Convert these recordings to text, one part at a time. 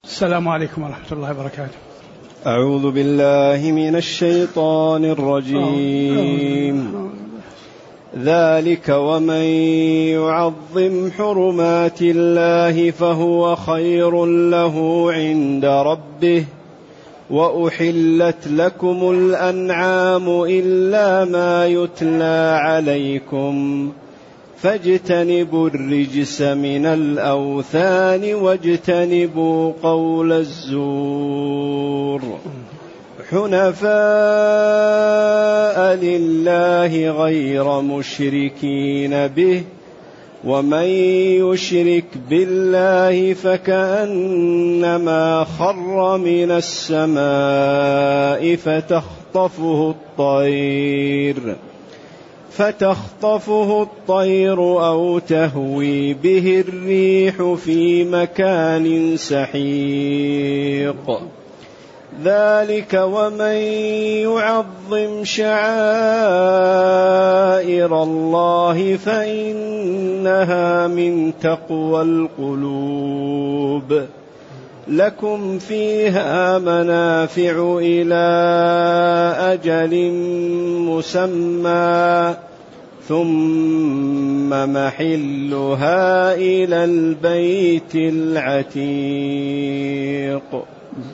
السلام عليكم ورحمة الله وبركاته. أعوذ بالله من الشيطان الرجيم. ذلك ومن يعظم حرمات الله فهو خير له عند ربه وأحلت لكم الأنعام إلا ما يتلى عليكم فاجتنبوا الرجس من الأوثان واجتنبوا قول الزور حنفاء لله غير مشركين به ومن يشرك بالله فكأنما خر من السماء فتخطفه الطير أو تهوي به الريح في مكان سحيق. ذلك ومن يعظم شعائر الله فإنها من تقوى القلوب. لكم فيها منافع إلى أجل مسمى ثم محلها إلى البيت العتيق.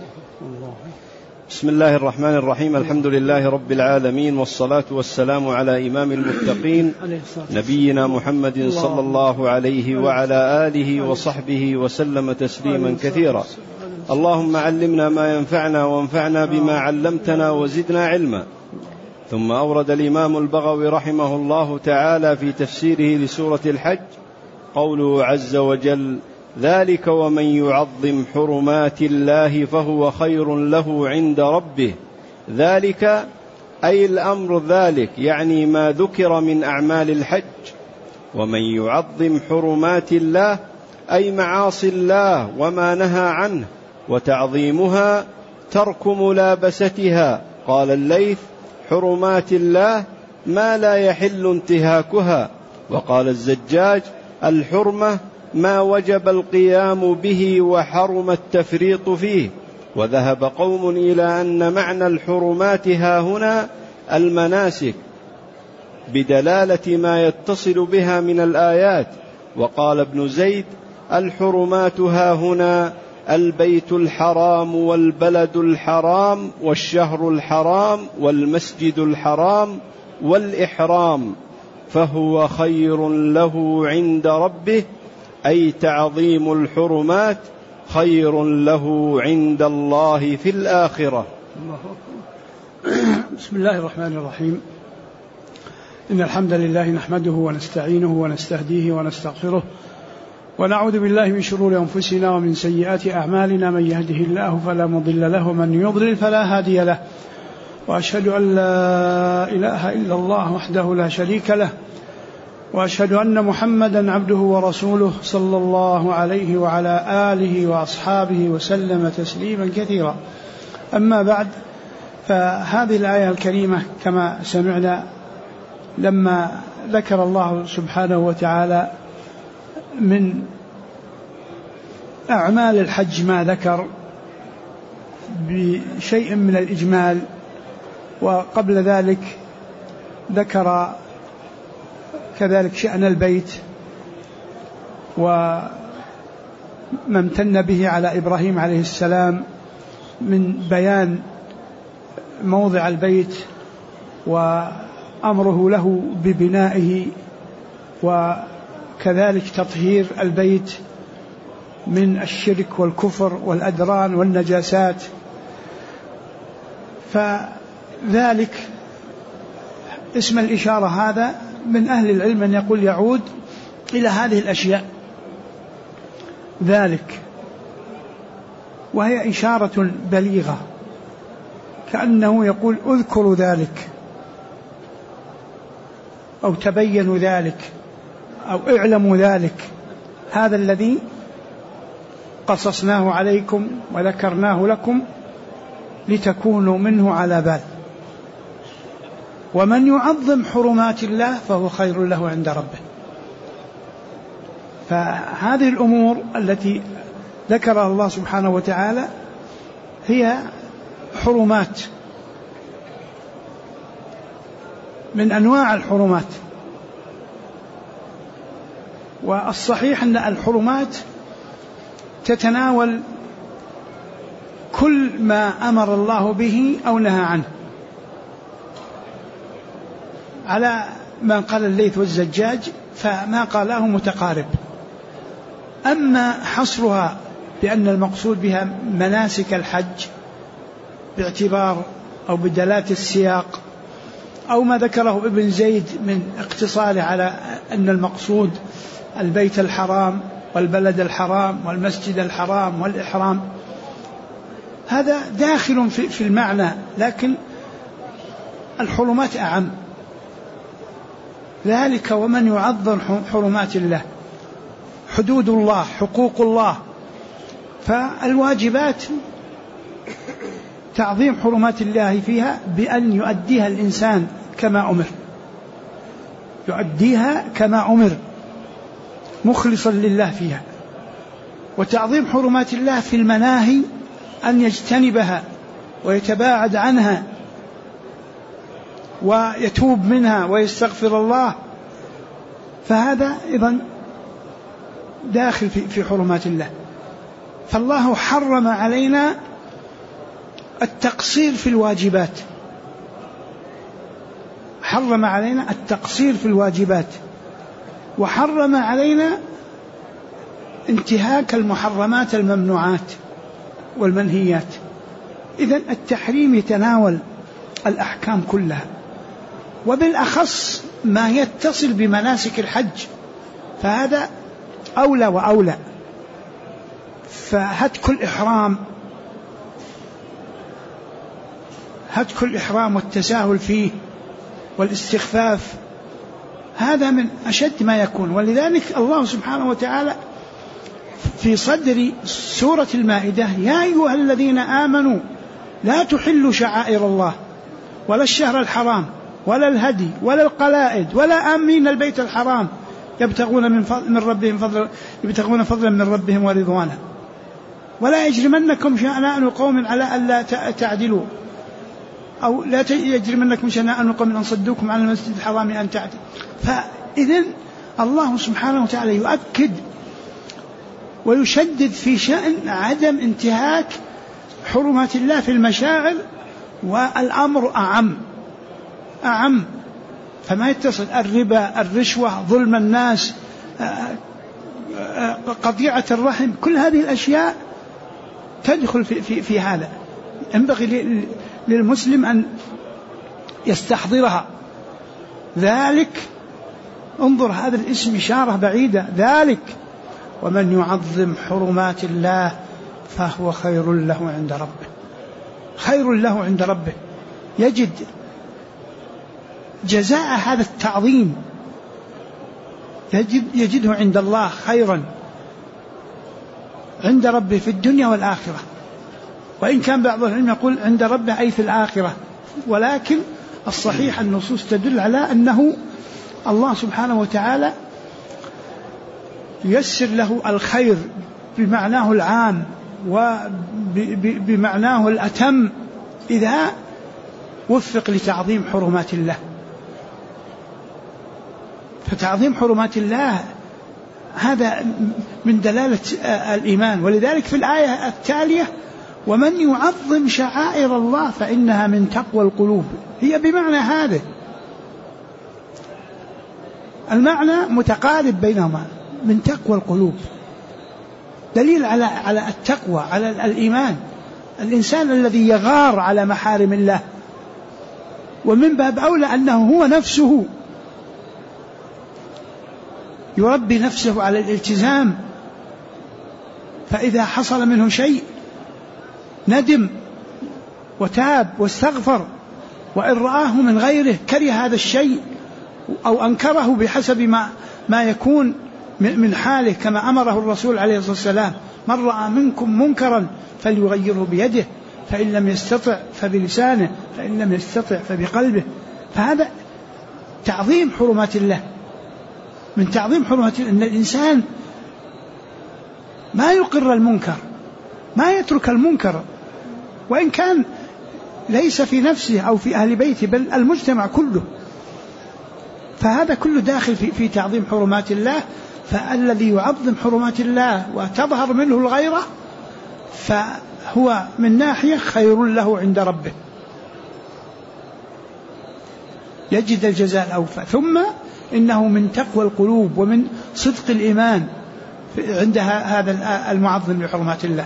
بسم الله الرحمن الرحيم. الحمد لله رب العالمين، والصلاة والسلام على إمام المتقين نبينا محمد صلى الله عليه وعلى آله وصحبه وسلم تسليما كثيرا. اللهم علمنا ما ينفعنا وانفعنا بما علمتنا وزدنا علما. ثم أورد الإمام البغوي رحمه الله تعالى في تفسيره لسورة الحج قوله عز وجل: ذلك ومن يعظم حرمات الله فهو خير له عند ربه. ذلك أي الأمر ذلك، يعني ما ذكر من أعمال الحج. ومن يعظم حرمات الله أي معاصي الله وما نهى عنه، وتعظيمها ترك ملابستها. قال الليث: حرمات الله ما لا يحل انتهاكها. وقال الزجاج: الحرمة ما وجب القيام به وحرم التفريط فيه. وذهب قوم إلى أن معنى الحرمات هاهنا المناسك بدلالة ما يتصل بها من الآيات. وقال ابن زيد: الحرمات هاهنا البيت الحرام والبلد الحرام والشهر الحرام والمسجد الحرام والإحرام، فهو خير له عند ربه، أي تعظيم الحرمات خير له عند الله في الآخرة. بسم الله الرحمن الرحيم. إن الحمد لله نحمده ونستعينه ونستهديه ونستغفره، ونعوذ بالله من شرور أنفسنا ومن سيئات أعمالنا. من يهده الله فلا مضل له ومن يضلل فلا هادي له. وأشهد أن لا إله إلا الله وحده لا شريك له، وأشهد أن محمدا عبده ورسوله صلى الله عليه وعلى آله وأصحابه وسلم تسليما كثيرا. أما بعد، فهذه الآية الكريمة كما سمعنا لما ذكر الله سبحانه وتعالى من أعمال الحج ما ذكر بشيء من الإجمال، وقبل ذلك ذكر كذلك شأن البيت وما امتن به على إبراهيم عليه السلام من بيان موضع البيت وأمره له ببنائه، وكذلك تطهير البيت من الشرك والكفر والأدران والنجاسات. فذلك اسم الإشارة هذا من أهل العلم أن يقول يعود إلى هذه الأشياء ذلك، وهي إشارة بليغة، كأنه يقول اذكروا ذلك أو تبينوا ذلك أو اعلموا ذلك، هذا الذي قصصناه عليكم وذكرناه لكم لتكونوا منه على بال. ومن يعظم حرمات الله فهو خير له عند ربه. فهذه الأمور التي ذكر الله سبحانه وتعالى هي حرمات من أنواع الحرمات. والصحيح أن الحرمات تتناول كل ما أمر الله به أو نهى عنه، على ما قال الليث والزجاج فما قاله متقارب. أما حصرها بأن المقصود بها مناسك الحج باعتبار أو بدلالة السياق، أو ما ذكره ابن زيد من اقتصاره على أن المقصود البيت الحرام والبلد الحرام والمسجد الحرام والإحرام، هذا داخل في المعنى، لكن الحرمات أعم. ذلك ومن يعظم حرمات الله، حدود الله، حقوق الله. فالواجبات تعظيم حرمات الله فيها بأن يؤديها الإنسان كما أمر، يؤديها كما أمر مخلصا لله فيها. وتعظيم حرمات الله في المناهي أن يجتنبها ويتباعد عنها ويتوب منها ويستغفر الله، فهذا أيضا داخل في حرمات الله. فالله حرم علينا التقصير في الواجبات، حرم علينا التقصير في الواجبات، وحرم علينا انتهاك المحرمات الممنوعات والمنهيات. إذن التحريم يتناول الأحكام كلها، وبالأخص ما يتصل بمناسك الحج، فهذا أولى وأولى. فهتك الإحرام والتساهل فيه والاستخفاف هذا من أشد ما يكون. ولذلك الله سبحانه وتعالى في صدر سورة المائدة: يا أيها الذين آمنوا لا تحلوا شعائر الله ولا الشهر الحرام ولا الهدي ولا القلائد ولا آمين البيت الحرام يبتغون يبتغون فضلا من ربهم ورضوانا ولا يجرمنكم شنآن قوم على ألا تعدلوا، أو لا يجرمنكم شنآن قوم أن صدوكم عن المسجد الحرام أن تعدلوا. فإذن الله سبحانه وتعالى يؤكد ويشدد في شأن عدم انتهاك حرمات الله في المشاعر، والأمر أعم. فما يتصل الربا، الرشوة، ظلم الناس، قطيعة الرحم، كل هذه الأشياء تدخل في هذا. ينبغي للمسلم أن يستحضرها. ذلك، انظر هذا الاسم إشارة بعيدة، ذلك ومن يعظم حرمات الله فهو خير له عند ربه، خير له عند ربه، يجد جزاء هذا التعظيم، يجده عند الله خيرا عند ربه في الدنيا والآخرة. وإن كان بعض العلم يقول عند ربه أي في الآخرة، ولكن الصحيح النصوص تدل على أنه الله سبحانه وتعالى ييسر له الخير بمعناه العام وبمعناه الأتم إذا وفق لتعظيم حرمات الله. فتعظيم حرمات الله هذا من دلالة الإيمان. ولذلك في الآية التالية: ومن يعظم شعائر الله فإنها من تقوى القلوب، هي بمعنى هذا، المعنى متقارب بينهما، من تقوى القلوب، دليل على التقوى، على الإيمان. الإنسان الذي يغار على محارم الله، ومن باب أولى أنه هو نفسه يربي نفسه على الالتزام، فإذا حصل منه شيء ندم وتاب واستغفر، وإن رآه من غيره كره هذا الشيء أو أنكره بحسب ما يكون من حاله، كما أمره الرسول عليه الصلاة والسلام: من رأى منكم منكرا فليغيره بيده، فإن لم يستطع فبلسانه، فإن لم يستطع فبقلبه. فهذا تعظيم حرمات الله. من تعظيم حرمات الله أن الإنسان ما يقر المنكر، ما يترك المنكر، وإن كان ليس في نفسه أو في أهل بيته بل المجتمع كله. فهذا كله داخل في تعظيم حرمات الله. فالذي يعظم حرمات الله وتظهر منه الغيرة فهو من ناحية خير له عند ربه، يجد الجزاء الأوفى. ثم إنه من تقوى القلوب ومن صدق الإيمان عند هذا المعظم لحرمات الله.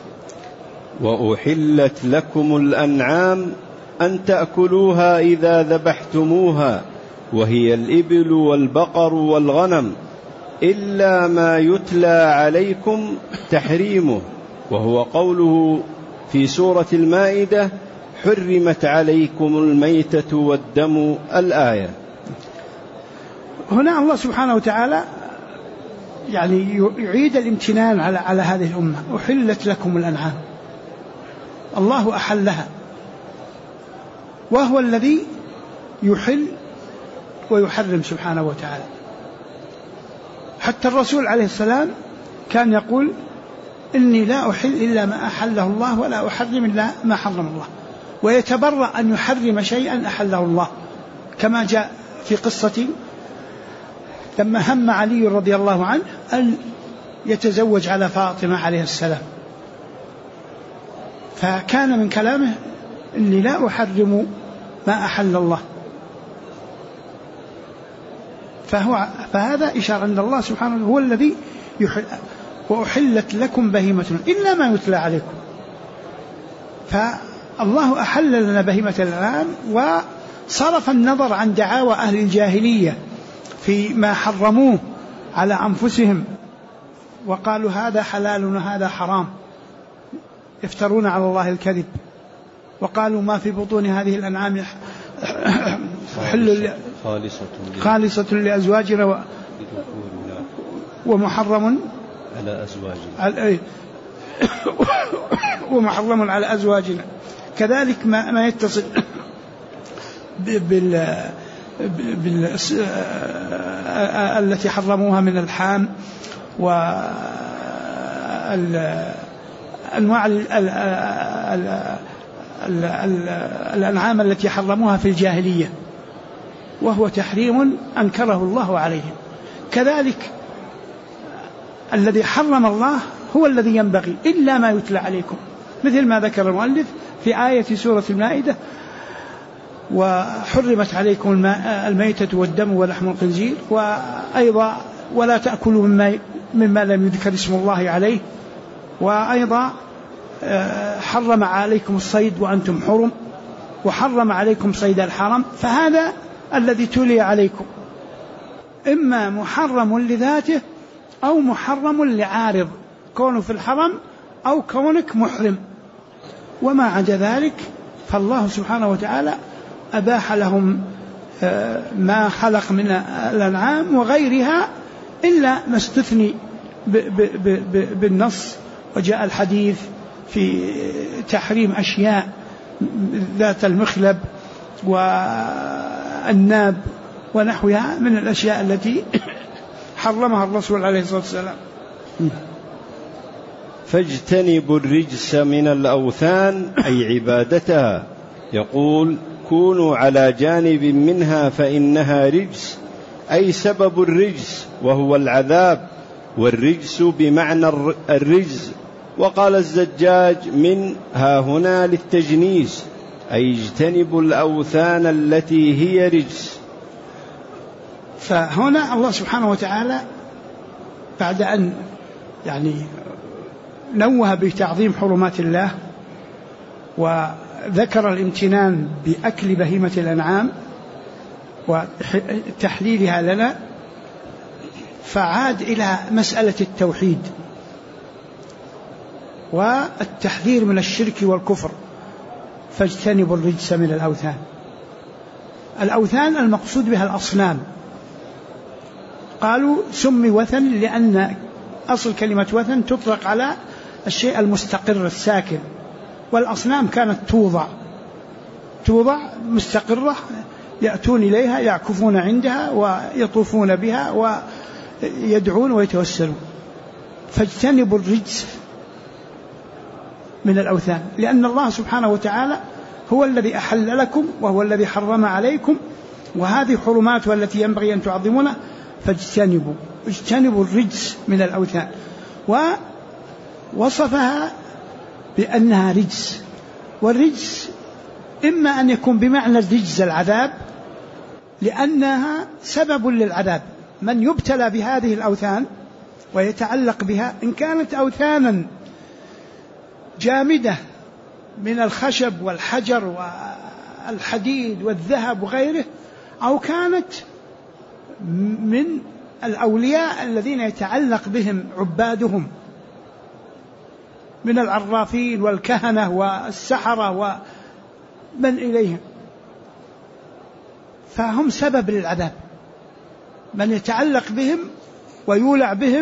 وأحلت لكم الأنعام أن تأكلوها إذا ذبحتموها، وهي الإبل والبقر والغنم، إلا ما يتلى عليكم تحريمه، وهو قوله في سورة المائدة: حرمت عليكم الميتة والدم، الآية. هنا الله سبحانه وتعالى يعني يعيد الامتنان على هذه الأمة. أحلت لكم الأنعام، الله أحلها، وهو الذي يحل ويحرم سبحانه وتعالى. حتى الرسول عليه السلام كان يقول: إني لا أحل إلا ما أحله الله ولا أحرم إلا ما حرم الله، ويتبرأ أن يحرم شيئا أحله الله، كما جاء في قصة لما هم علي رضي الله عنه أن يتزوج على فاطمة عليه السلام، فكان من كلامه: إني لا أحرم ما أحل الله. فهذا إشارة أن الله سبحانه هو الذي يحل. وأحلت لكم بهيمة إلا ما يتلى عليكم. فالله أحل لنا بهيمة الأنعام وصرف النظر عن دعاوى أهل الجاهلية فيما حرموه على أنفسهم وقالوا هذا حلال وهذا حرام، يفترون على الله الكذب، وقالوا ما في بطون هذه الأنعام خالصة لأزواجنا ومحرم على أزواجنا ومحرم على أزواجنا. كذلك ما يتصل التي حرموها من الحام وأنواع الأنعام التي حرموها في الجاهلية، وهو تحريم أنكره الله عليهم. كذلك الذي حرم الله هو الذي ينبغي إلا ما يتلى عليكم، مثل ما ذكر المؤلف في آية سورة المائدة: وحرمت عليكم الميتة والدم ولحم الخنزير، وأيضا ولا تأكلوا مما لم يذكر اسم الله عليه، وأيضا حرم عليكم الصيد وأنتم حرم، وحرم عليكم صيد الحرم. فهذا الذي تلي عليكم إما محرم لذاته أو محرم لعارض، كونه في الحرم أو كونك محرم. وما عدا ذلك فالله سبحانه وتعالى أباح لهم ما خلق من الأنعام وغيرها إلا ما استثني بالنص. وجاء الحديث في تحريم أشياء ذات المخلب والناب ونحوها من الأشياء التي حرمها الرسول عليه الصلاة والسلام. فاجتنبوا الرجس من الأوثان أي عبادتها. يقول: كونوا على جانب منها فإنها رجس، أي سبب الرجس وهو العذاب، والرجس بمعنى الرجز. وقال الزجاج: من ها هنا للتجنيس، أي اجتنبوا الأوثان التي هي رجس. فهنا الله سبحانه وتعالى بعد أن يعني نوه بتعظيم حرمات الله وذكر الامتنان بأكل بهيمة الأنعام وتحليلها لنا، فعاد إلى مسألة التوحيد والتحذير من الشرك والكفر. فاجتنبوا الرجس من الأوثان. الأوثان المقصود بها الأصنام. قالوا سمي وثن لأن أصل كلمة وثن تطلق على الشيء المستقر الساكن، والأصنام كانت توضع مستقرة، يأتون إليها يعكفون عندها ويطوفون بها ويدعون ويتوسلون. فاجتنبوا الرجس من الأوثان، لأن الله سبحانه وتعالى هو الذي أحل لكم وهو الذي حرم عليكم، وهذه حرمات التي ينبغي أن تعظمونها، اجتنبوا الرجس من الأوثان. ووصفها بأنها رجس، والرجس إما أن يكون بمعنى الرجز العذاب، لأنها سبب للعذاب. من يبتلى بهذه الأوثان ويتعلق بها، إن كانت أوثانا جامدة من الخشب والحجر والحديد والذهب وغيره، أو كانت من الأولياء الذين يتعلق بهم عبادهم من العرافين والكهنة والسحرة ومن إليهم، فهم سبب للعذاب. من يتعلق بهم ويولع بهم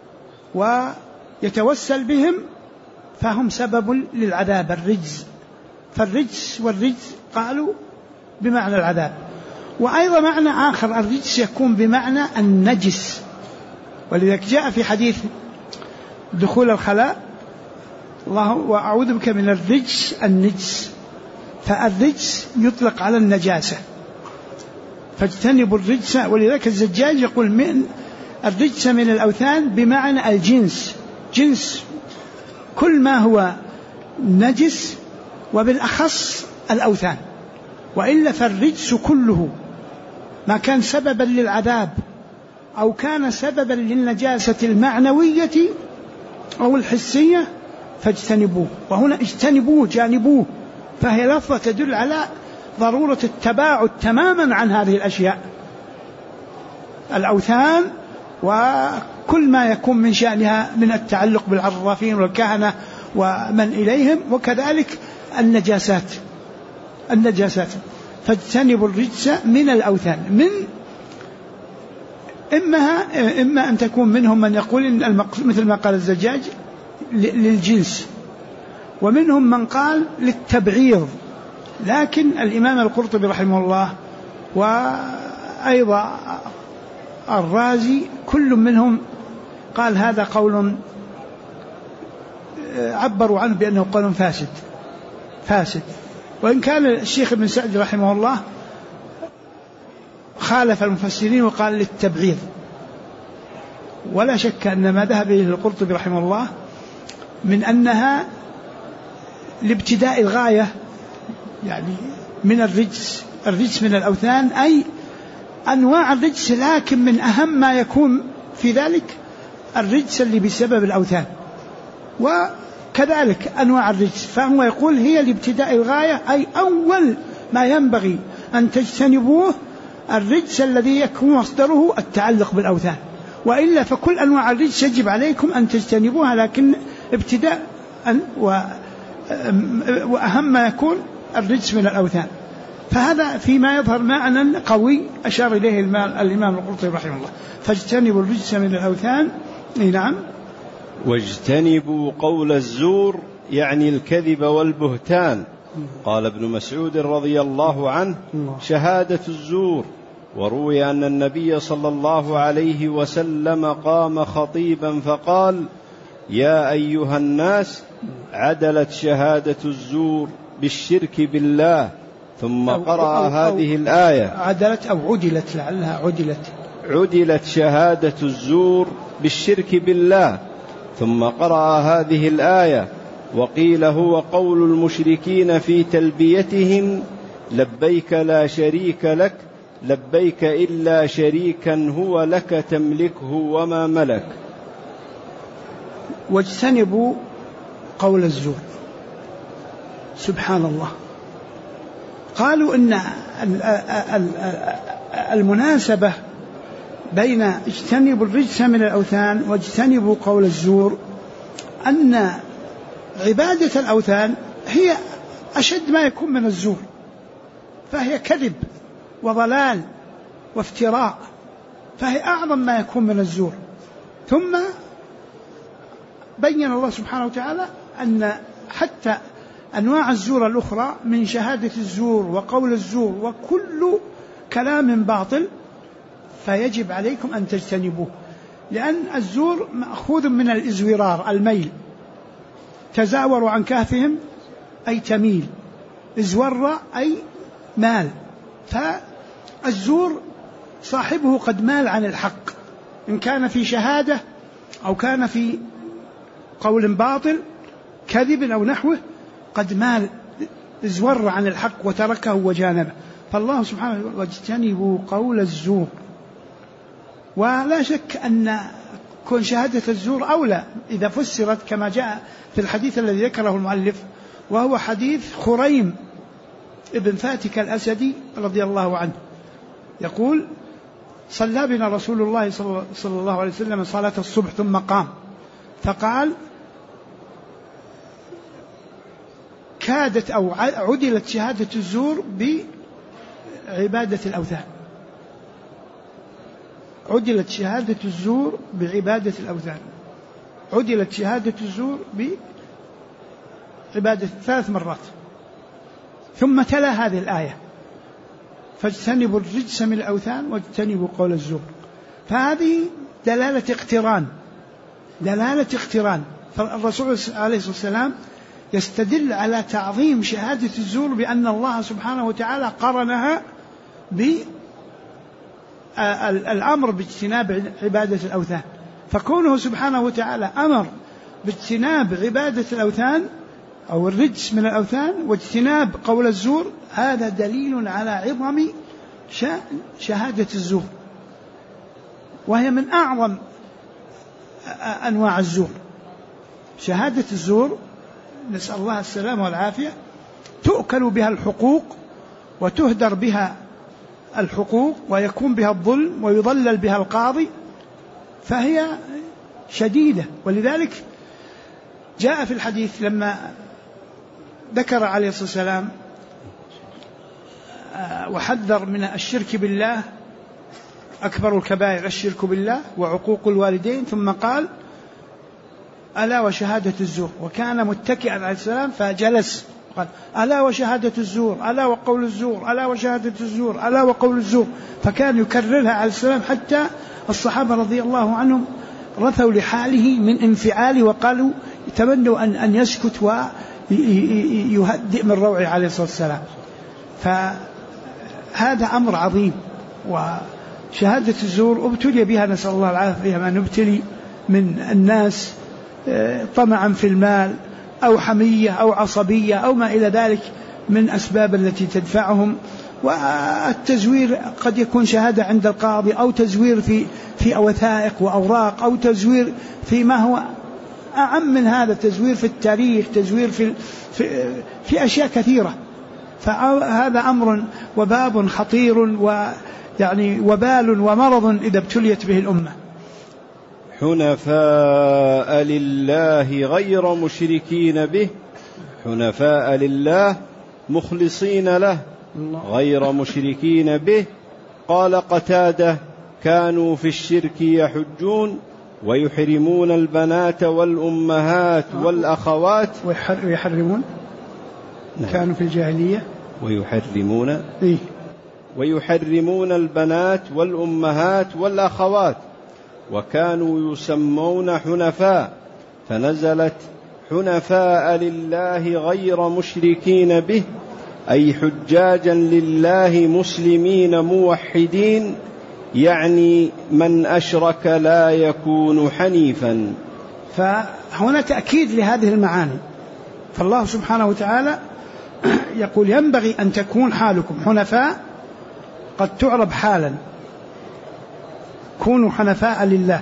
ويتوسل بهم فهم سبب للعذاب، الرجز. فالرجس والرجز قالوا بمعنى العذاب. وأيضا معنى آخر، الرجس يكون بمعنى النجس، ولذلك جاء في حديث دخول الخلاء: الله وأعوذ بك من الرجس النجس. فالرجس يطلق على النجاسة، فاجتنبوا الرجس. ولذلك الزجاج يقول من الرجس من الأوثان بمعنى الجنس، جنس كل ما هو نجس، وبالأخص الأوثان. وإلا فالرجس كله ما كان سببا للعذاب أو كان سببا للنجاسة المعنوية أو الحسية فاجتنبوه. وهنا اجتنبوه، جانبوه، فهي لفظة تدل على ضرورة التباعد تماما عن هذه الأشياء، الأوثان وكل ما يكون من شأنها من التعلق بالعرافين والكهنة ومن إليهم، وكذلك النجاسات. فاجتنبوا الرجس من الأوثان. من إما أن تكون منهم من يقول إن مثل ما قال الزجاج للجنس، ومنهم من قال للتبعيض. لكن الإمام القرطبي رحمه الله وأيضا الرازي كل منهم قال هذا قول عبروا عنه بأنه قول فاسد. وإن كان الشيخ ابن سعد رحمه الله خالف المفسرين وقال للتبعيض. ولا شك أن ما ذهب إليه القرطبي رحمه الله من أنها لابتداء الغاية، يعني من الرجس من الأوثان، أي أنواع الرجس، لكن من أهم ما يكون في ذلك الرجس اللي بسبب الأوثان، وكذلك أنواع الرجس. فهو يقول هي لابتداء الغاية، أي أول ما ينبغي أن تجتنبوه الرجس الذي يكون مصدره التعلق بالأوثان، وإلا فكل أنواع الرجس يجب عليكم أن تجتنبوها، لكن ابتداء وأهم ما يكون الرجس من الأوثان. فهذا فيما يظهر معنى قوي أشار إليه الإمام القرطبي رحمه الله: فاجتنبوا الرجس من الأوثان. نعم. واجتنبوا قول الزور، يعني الكذب والبهتان. قال ابن مسعود رضي الله عنه: شهادة الزور. وروي أن النبي صلى الله عليه وسلم قام خطيبا فقال: يا أيها الناس، عدلت شهادة الزور بالشرك بالله. ثم قرأ هذه الآية: عدلت أو عدلت، لعلها عدلت شهادة الزور بالشرك بالله. ثم قرأ هذه الآية: وقيل هو قول المشركين في تلبيتهم: لبيك لا شريك لك، لبيك إلا شريكا هو لك تملكه وما ملك. واجتنبوا قول الزور. سبحان الله. قالوا إن المناسبة بين اجتنبوا الرجس من الأوثان واجتنبوا قول الزور أن عبادة الأوثان هي أشد ما يكون من الزور، فهي كذب وضلال وافتراء، فهي أعظم ما يكون من الزور. ثم بين الله سبحانه وتعالى أن حتى أنواع الزور الأخرى من شهادة الزور وقول الزور وكل كلام باطل فيجب عليكم أن تجتنبوه. لأن الزور مأخوذ من الإزورار، الميل، تزاوروا عن كهفهم أي تميل، ازور أي مال. فالزور صاحبه قد مال عن الحق، إن كان في شهادة أو كان في قول باطل كذب أو نحوه، قد مال ازور عن الحق وتركه وجانبه. فالله سبحانه وتعالى واجتنبوا قول الزور. ولا شك أن كون شهادة الزور أولى إذا فسرت كما جاء في الحديث الذي ذكره المؤلف، وهو حديث خريم ابن فاتك الأسدي رضي الله عنه، يقول: صلى بنا رسول الله صلى الله عليه وسلم صلاة الصبح ثم قام فقال: كادت أو عدلت شهادة الزور بعبادة الأوثان. عدلت شهادة الزور بعبادة الأوثان. عدلت شهادة الزور بعبادة 3 مرات. ثم تلا هذه الآية: فاجتنبوا الرجس من الأوثان واجتنبوا قول الزور. فهذه دلالة اقتران. فالرسول عليه الصلاة والسلام يستدل على تعظيم شهادة الزور بأن الله سبحانه وتعالى قرنها بالأمر باجتناب عبادة الأوثان. فكونه سبحانه وتعالى أمر باجتناب عبادة الأوثان أو الرجس من الأوثان واجتناب قول الزور، هذا دليل على عظم شهادة الزور، وهي من أعظم أنواع الزور. شهادة الزور نسأل الله السلامة والعافية، تؤكل بها الحقوق وتهدر بها الحقوق ويكون بها الظلم ويضلل بها القاضي، فهي شديدة. ولذلك جاء في الحديث لما ذكر عليه الصلاة والسلام وحذر من الشرك بالله، أكبر الكبائر الشرك بالله وعقوق الوالدين، ثم قال: ألا وشهادة الزور. وكان متكئا عليه السلام فجلس قال: ألا وشهادة الزور، ألا وقول الزور، ألا وشهادة الزور، ألا وقول الزور. فكان يكررها عليه السلام حتى الصحابة رضي الله عنهم رثوا لحاله من انفعاله وقالوا يتمنوا أن يسكت ويهدئ من روعه عليه الصلاة والسلام. فهذا أمر عظيم. وشهادة الزور ابتلي بها نسأل الله العافية ما نبتلي من الناس، طمعا في المال أو حمية أو عصبية أو ما إلى ذلك من أسباب التي تدفعهم. والتزوير قد يكون شهادة عند القاضي، أو تزوير في وثائق وأوراق، أو تزوير في ما هو أعم من هذا، تزوير في التاريخ، تزوير في أشياء كثيرة. فهذا أمر وباب خطير، ويعني وبال ومرض إذا ابتليت به الأمة. حنفاء لله غير مشركين به، حنفاء لله مخلصين له غير مشركين به. قال قتادة: كانوا في الشرك يحجون ويحرمون البنات والأمهات والأخوات ويحرمون كانوا في الجاهلية ويحرمون البنات والأمهات والأخوات وكانوا يسمون حنفاء، فنزلت: حنفاء لله غير مشركين به، أي حجاجا لله مسلمين موحدين، يعني من أشرك لا يكون حنيفا. فهنا تأكيد لهذه المعاني. فالله سبحانه وتعالى يقول: ينبغي أن تكون حالكم حنفاء، قد تعرب حالا، كونوا حنفاء لله.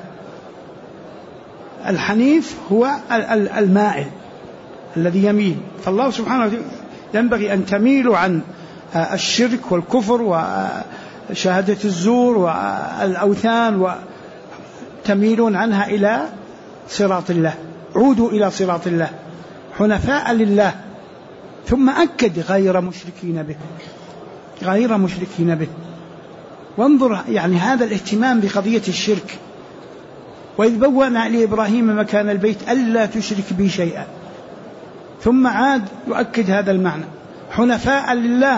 الحنيف هو المائل الذي يميل. فالله سبحانه وتعالى ينبغي أن تميلوا عن الشرك والكفر وشهادة الزور والأوثان، وتميلون عنها إلى صراط الله. عودوا إلى صراط الله حنفاء لله. ثم أكد: غير مشركين به، غير مشركين به. وانظر يعني هذا الاهتمام بقضية الشرك. وإذ بوأنا لإبراهيم مكان البيت ألا تشرك بي شيئا، ثم عاد يؤكد هذا المعنى: حنفاء لله،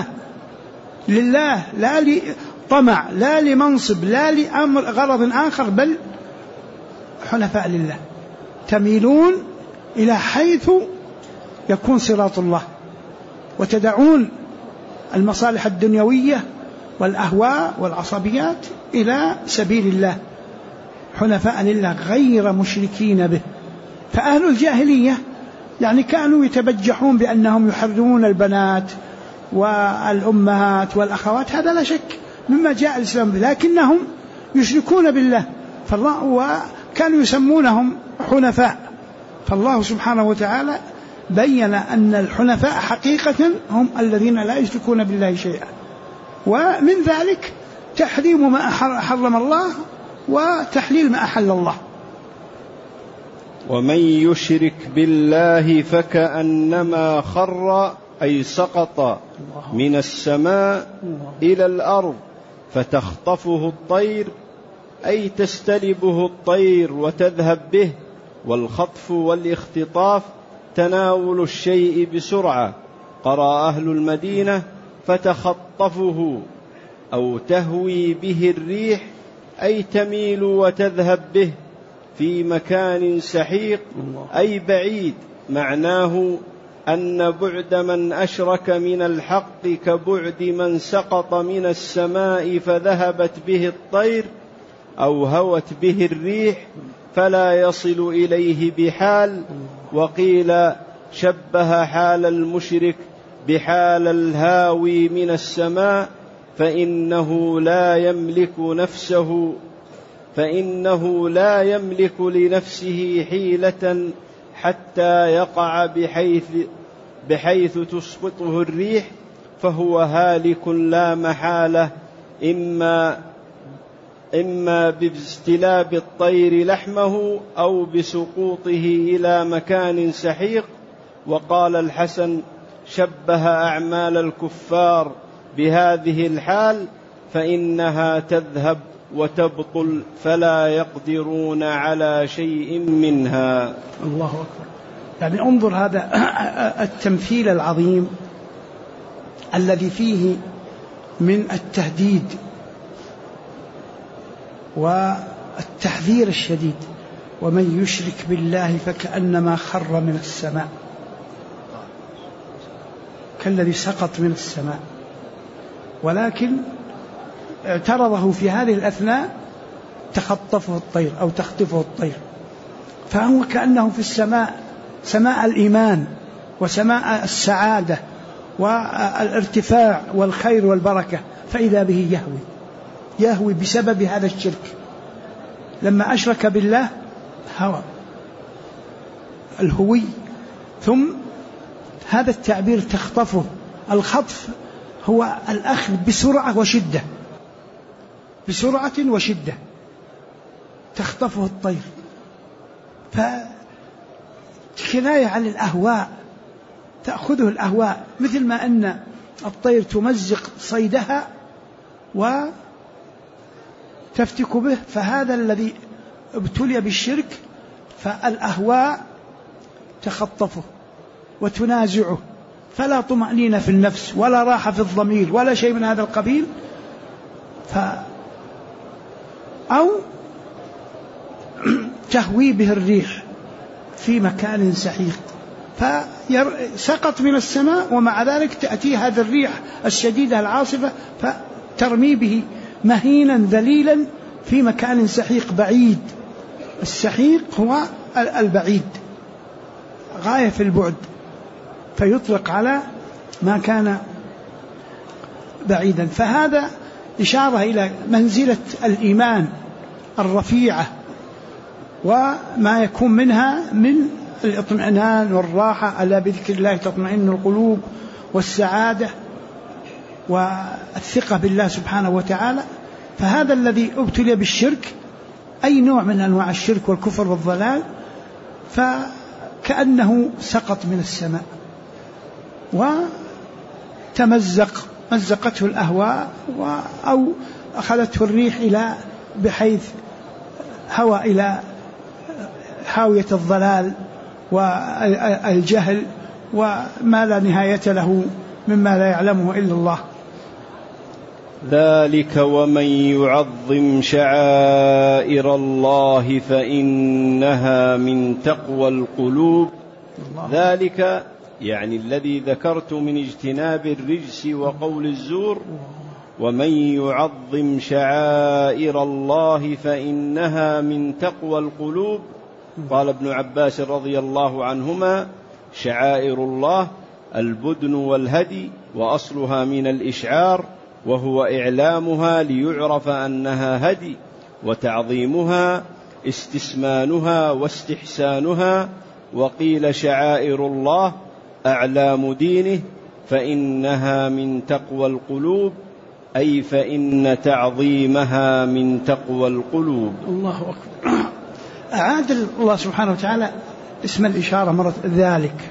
لا لطمع، لا لمنصب، لا لأمر غرض آخر، بل حنفاء لله، تميلون إلى حيث يكون صراط الله، وتدعون المصالح الدنيوية والأهواء والعصبيات إلى سبيل الله حنفاء لله غير مشركين به. فأهل الجاهلية يعني كانوا يتبجحون بأنهم يحرمون البنات والأمهات والأخوات، هذا لا شك مما جاء الإسلام به، لكنهم يشركون بالله، فالله وكانوا يسمونهم حنفاء. فالله سبحانه وتعالى بين أن الحنفاء حقيقة هم الذين لا يشركون بالله شيئا، ومن ذلك تحريم ما حرم الله وتحليل ما أحل الله. ومن يشرك بالله فكأنما خر أي سقط من السماء إلى الأرض فتخطفه الطير أي تستلبه الطير وتذهب به. والخطف والاختطاف تناول الشيء بسرعة. قرأ أهل المدينة فتخطفه أو تهوي به الريح أي تميل وتذهب به في مكان سحيق أي بعيد. معناه أن بعد من أشرك من الحق كبعد من سقط من السماء فذهبت به الطير أو هوت به الريح فلا يصل إليه بحال. وقيل شبه حال المشرك بحال الهاوي من السماء فإنه لا يملك لنفسه حيلة حتى يقع بحيث تسقطه الريح، فهو هالك لا محالة، إما باستلاب الطير لحمه أو بسقوطه إلى مكان سحيق. وقال الحسن شبه أعمال الكفار بهذه الحال فإنها تذهب وتبطل فلا يقدرون على شيء منها. الله أكبر. يعني انظر هذا التمثيل العظيم الذي فيه من التهديد والتحذير الشديد. ومن يشرك بالله فكأنما خر من السماء، كالذي سقط من السماء، ولكن اعترضه في هذه الأثناء تخطفه الطير أو تخطفه الطير، فهو كأنه في السماء، سماء الإيمان وسماء السعادة والارتفاع والخير والبركة، فإذا به يهوي بسبب هذا الشرك. لما أشرك بالله هوى الهوي. ثم هذا التعبير تخطفه، الخطف هو الأخذ بسرعة وشدة، تخطفه الطير، فكناية عن الأهواء، تأخذه الأهواء، مثل ما أن الطير تمزق صيدها وتفتك به، فهذا الذي ابتلي بالشرك فالأهواء تخطفه وتنازعه، فلا طمأنينة في النفس ولا راحة في الضمير ولا شيء من هذا القبيل. أو تهوي به الريح في مكان سحيق، فسقط من السماء ومع ذلك تأتي هذه الريح الشديدة العاصفة فترمي به مهينا ذليلا في مكان سحيق بعيد. السحيق هو البعيد غاية في البعد، فيطلق على ما كان بعيدا. فهذا إشارة إلى منزلة الإيمان الرفيعة وما يكون منها من الاطمئنان والراحة، ألا بذكر الله تطمئن القلوب، والسعادة والثقة بالله سبحانه وتعالى. فهذا الذي ابتلي بالشرك، أي نوع من أنواع الشرك والكفر والضلال، فكأنه سقط من السماء مزقته الأهواء أو أخذته الريح بحيث هوى إلى حاوية الضلال والجهل وما لا نهاية له مما لا يعلمه إلا الله. ذلك ومن يعظم شعائر الله فإنها من تقوى القلوب. ذلك يعني الذي ذكرت من اجتناب الرجس وقول الزور. ومن يعظم شعائر الله فإنها من تقوى القلوب. قال ابن عباس رضي الله عنهما: شعائر الله البدن والهدي، وأصلها من الإشعار، وهو إعلامها ليعرف أنها هدي، وتعظيمها استسمانها واستحسانها. وقيل شعائر الله أعلام دينه فإنها من تقوى القلوب، أي فإن تعظيمها من تقوى القلوب. الله أكبر. أعاد الله سبحانه وتعالى اسم الإشارة مرة، ذلك،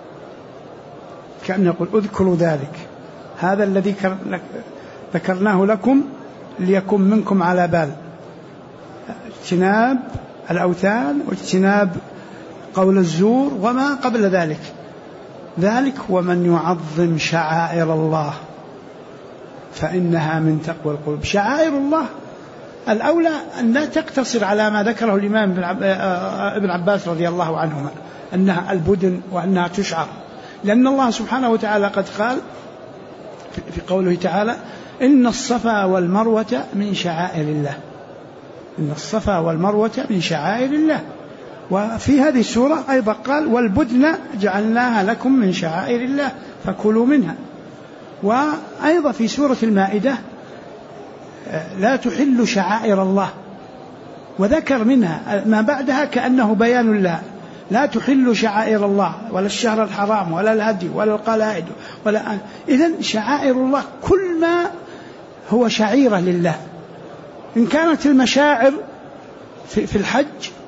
كأنه يقول اذكروا ذلك، هذا الذي ذكرناه لكم ليكن منكم على بال، اجتناب الأوثان واجتناب قول الزور وما قبل ذلك. ذلك ومن يعظم شعائر الله فإنها من تقوى القلوب. شعائر الله الأولى أن لا تقتصر على ما ذكره الإمام ابن عباس رضي الله عنهما أنها البدن وأنها تشعر، لأن الله سبحانه وتعالى قد قال في قوله تعالى: إن الصفا والمروة من شعائر الله. إن الصفا والمروة من شعائر الله. وفي هذه السورة أيضا قال: والبدن جعلناها لكم من شعائر الله فكلوا منها. وأيضا في سورة المائدة: لا تحل شعائر الله، وذكر منها ما بعدها كأنه بيان لها: لا تحل شعائر الله ولا الشهر الحرام ولا الهدي ولا القلائد ولا. إذن شعائر الله كل ما هو شعيرة لله، إن كانت المشاعر في الحج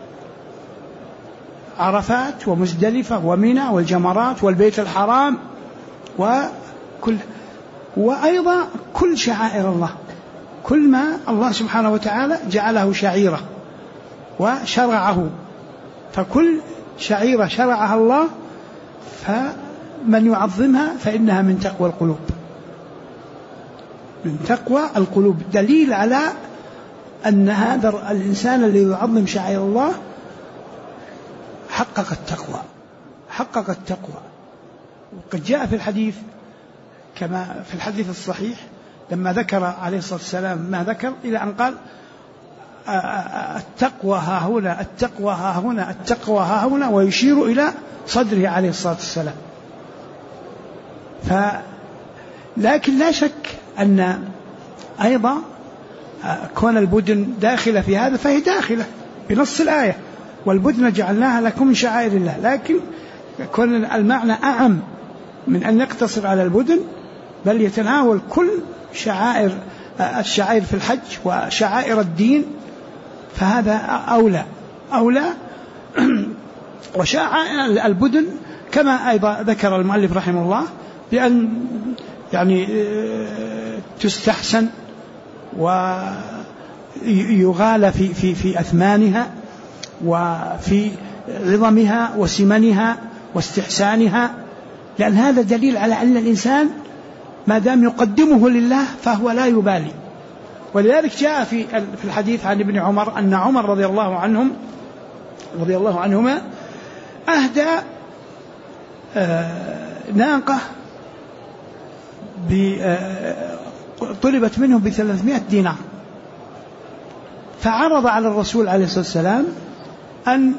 عرفات ومزدلفة ومنى والجمرات والبيت الحرام وأيضا كل شعائر الله، كل ما الله سبحانه وتعالى جعله شعيرة وشرعه، فكل شعيرة شرعها الله فمن يعظمها فإنها من تقوى القلوب. من تقوى القلوب، دليل على أن هذا الإنسان الذي يعظم شعائر الله حقق التقوى. وقد جاء في الحديث كما في الحديث الصحيح لما ذكر عليه الصلاة والسلام ما ذكر إلى أن قال: التقوى ها هنا، التقوى ها هنا، التقوى ها هنا، ويشير إلى صدره عليه الصلاة والسلام. لكن لا شك أن أيضا كون البدن داخلة في هذا فهي داخلة بنص الآية: والبدن جعلناها لكم من شعائر الله. لكن كون المعنى أعم من أن يقتصر على البدن، بل يتناول كل الشعائر في الحج وشعائر الدين، فهذا أولى. وشعائر البدن كما أيضا ذكر المؤلف رحمه الله بأن يعني تستحسن ويغال في أثمانها وفي عظمها وسمنها واستحسانها، لأن هذا دليل على أن الإنسان ما دام يقدمه لله فهو لا يبالي. ولذلك جاء في الحديث عن ابن عمر أن عمر رضي الله عنهما أهدى ناقة طلبت منه ب300 دينار، فعرض على الرسول عليه الصلاة والسلام أن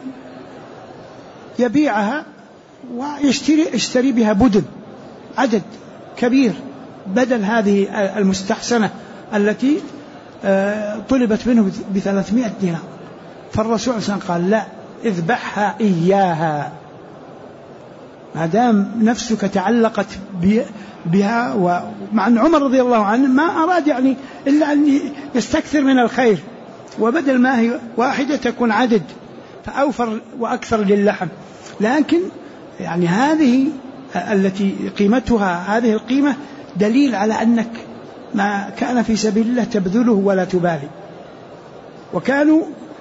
يبيعها ويشتري بها بدن عدد كبير بدل هذه المستحسنة التي طلبت منه ب300 دينار. فالرسول صلى الله عليه وسلم قال: لا، اذبحها إياها، ما دام نفسك تعلقت بها. ومع أن عمر رضي الله عنه ما أراد يعني إلا أن يستكثر من الخير، وبدل ما هي واحدة تكون عدد فأوفر وأكثر للحم. لكن يعني هذه التي قيمتها هذه القيمة دليل على أنك ما كان في سبيل الله تبذله ولا تبالي. وكانوا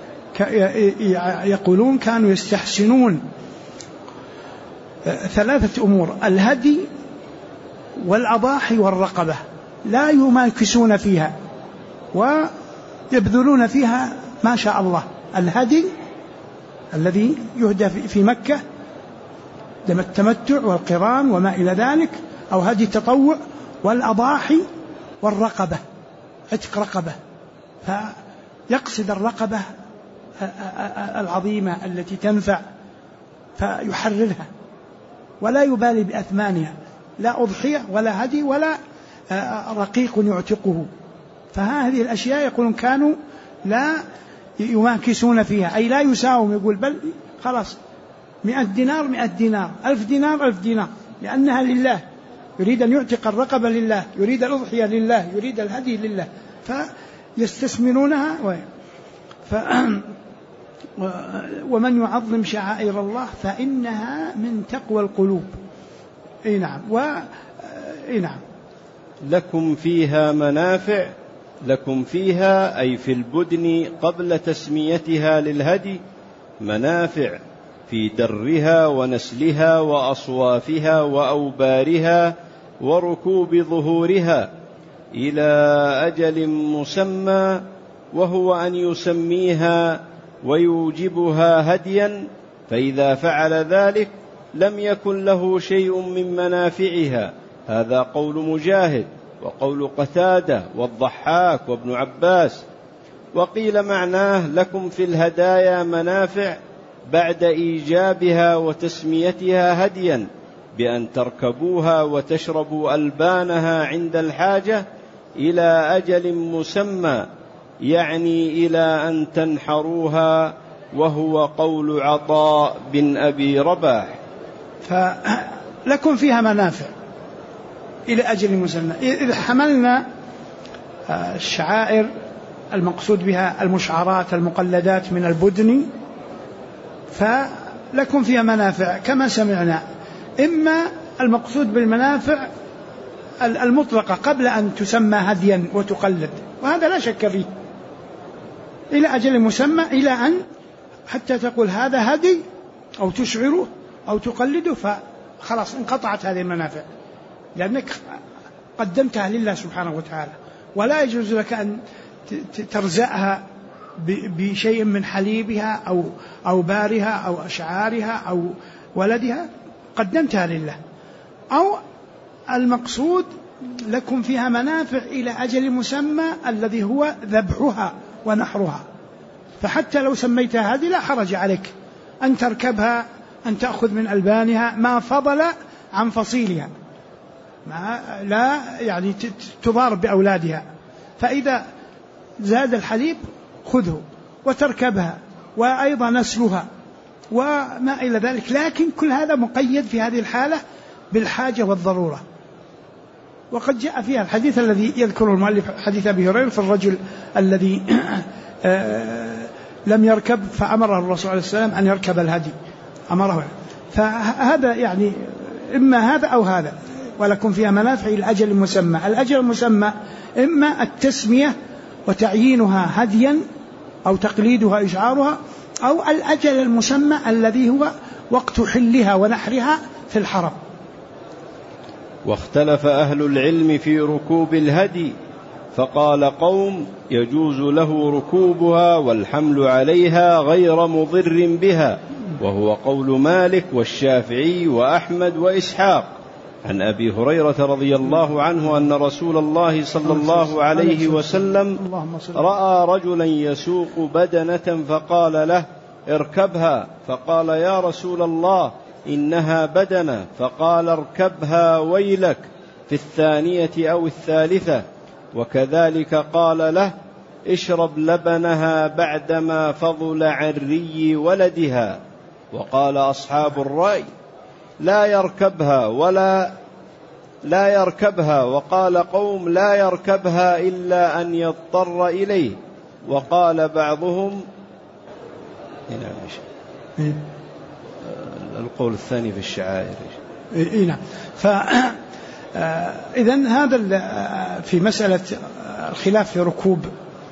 يقولون كانوا يستحسنون 3 أمور: الهدي والأضاحي والرقبة. لا يماكسون فيها ويبذلون فيها ما شاء الله. الهدي الذي يهدى في مكة دم التمتع والقران وما إلى ذلك، أو هدي التطوع، والأضاحي والرقبة، عتق رقبة، فيقصد الرقبة العظيمة التي تنفع فيحررها ولا يبالي بأثمانها، لا أضحية ولا هدي ولا رقيق يعتقه. فهذه الأشياء يقولون كانوا لا يماكسون فيها، أي لا يساوم، يقول بل خلاص 100 دينار 100 دينار، 1000 دينار 1000 دينار، لأنها لله، يريد أن يعتق الرقبة لله، يريد الأضحية لله، يريد الهدي لله، فيستثمرونها. ومن يعظم شعائر الله فإنها من تقوى القلوب. اي نعم. نعم. لكم فيها منافع، لكم فيها أي في البدن قبل تسميتها للهدي منافع في درها ونسلها وأصوافها وأوبارها وركوب ظهورها إلى أجل مسمى، وهو أن يسميها ويوجبها هديا، فإذا فعل ذلك لم يكن له شيء من منافعها. هذا قول مجاهد وقول قتادة والضحاك وابن عباس. وقيل معناه لكم في الهدايا منافع بعد إيجابها وتسميتها هديا، بأن تركبوها وتشربوا ألبانها عند الحاجة إلى أجل مسمى، يعني إلى أن تنحروها، وهو قول عطاء بن أبي رباح. فلكم فيها منافع إلى أجل مسمى. إذا حملنا الشعائر المقصود بها المشعرات المقلدات من البدن، فلكم فيها منافع كما سمعنا. إما المقصود بالمنافع المطلقة قبل أن تسمى هديا وتقلد، وهذا لا شك فيه، إلى أجل مسمى، إلى أن حتى تقول هذا هدي أو تشعره أو تقلده، فخلاص انقطعت هذه المنافع لأنك قدمتها لله سبحانه وتعالى. ولا يجوز لك أن ترزأها بشيء من حليبها أو بارها أو أشعارها أو ولدها، قدمتها لله. أو المقصود لكم فيها منافع إلى أجل مسمى الذي هو ذبحها ونحرها، فحتى لو سميتها هذه لا حرج عليك أن تركبها، أن تأخذ من ألبانها ما فضل عن فصيلها، لا يعني تضار بأولادها، فإذا زاد الحليب خذه وتركبها، وأيضا نسلها وما إلى ذلك. لكن كل هذا مقيد في هذه الحالة بالحاجة والضرورة. وقد جاء فيها الحديث الذي يذكر المؤلف، حديث أبي هريرة في الرجل الذي لم يركب فأمره الرسول عليه السلام أن يركب الهدي، أمره. فهذا يعني إما هذا أو هذا. ولكم فيها منافع إلى أجل المسمى. الأجل المسمى إما التسمية وتعيينها هديا أو تقليدها إشعارها، أو الأجل المسمى الذي هو وقت حلها ونحرها في الحرم. واختلف أهل العلم في ركوب الهدي، فقال قوم يجوز له ركوبها والحمل عليها غير مضر بها، وهو قول مالك والشافعي وأحمد وإسحاق. عن أبي هريرة رضي الله عنه أن رسول الله صلى الله عليه وسلم رأى رجلا يسوق بدنة فقال له اركبها، فقال يا رسول الله إنها بدنة، فقال اركبها ويلك في الثانية أو الثالثة. وكذلك قال له اشرب لبنها بعدما فضل عن ري ولدها. وقال أصحاب الرأي لا يركبها، وقال قوم لا يركبها إلا أن يضطر إليه. وقال بعضهم القول الثاني في الشعائر. نعم. إذن هذا في مسألة الخلاف في ركوب